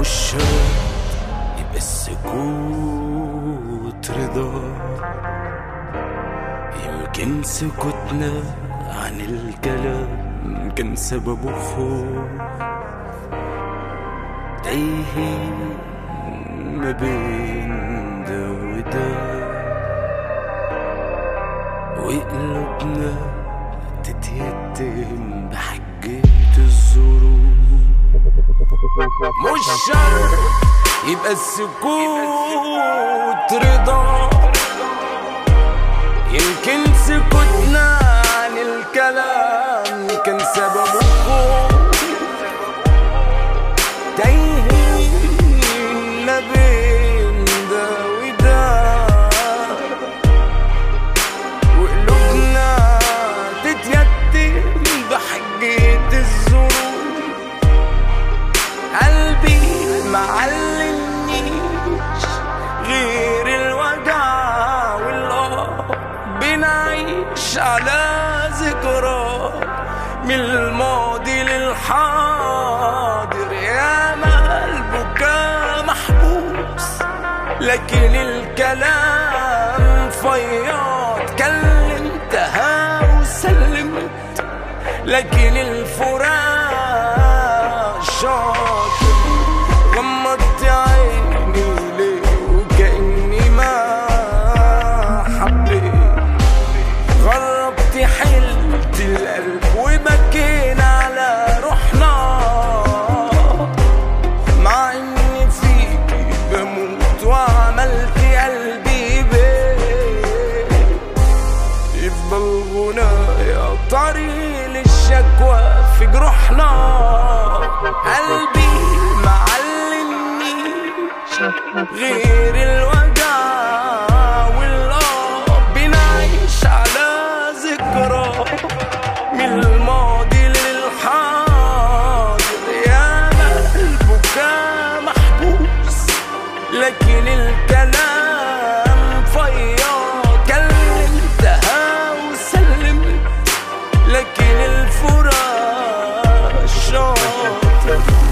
مش شرط يبقى السكوت رضا، يمكن سكوتنا عن الكلام كان سببه خوف تايهين ما بين ده وده، وقلوبنا تتيتم بحجة الظروف. مش شرط يبقى السكوت رضا، يمكن سكوتنا عن الكلام كان سببه خوف تايهين ما بين ده وده، وقلوبنا تتيتم بحجة الظروف. قلبي معلمنيش غير الوجع والله، بنعيش على ذكرى من الماضي للحاضر. يا ما البكاء محبوس لكن الكلام فياض، كلمتها وسلمت لكن الفراق شاطر. غمضت عيني ليه وكأني ما حبيت، غربت حلت القلب وبكينا على روحنا، مع اني فيكي بموت وعملت قلبي بيت. يفضل غنايا طريق للشكوى في جروحنا، قلبي معلمنيش غير الوجع والله، بنعيش على ذكرى من الماضي للحاضر. يا ما البكاء محبوس لكن الكلام فياض، كلمتها وسلمت لكن الفراق شاطر.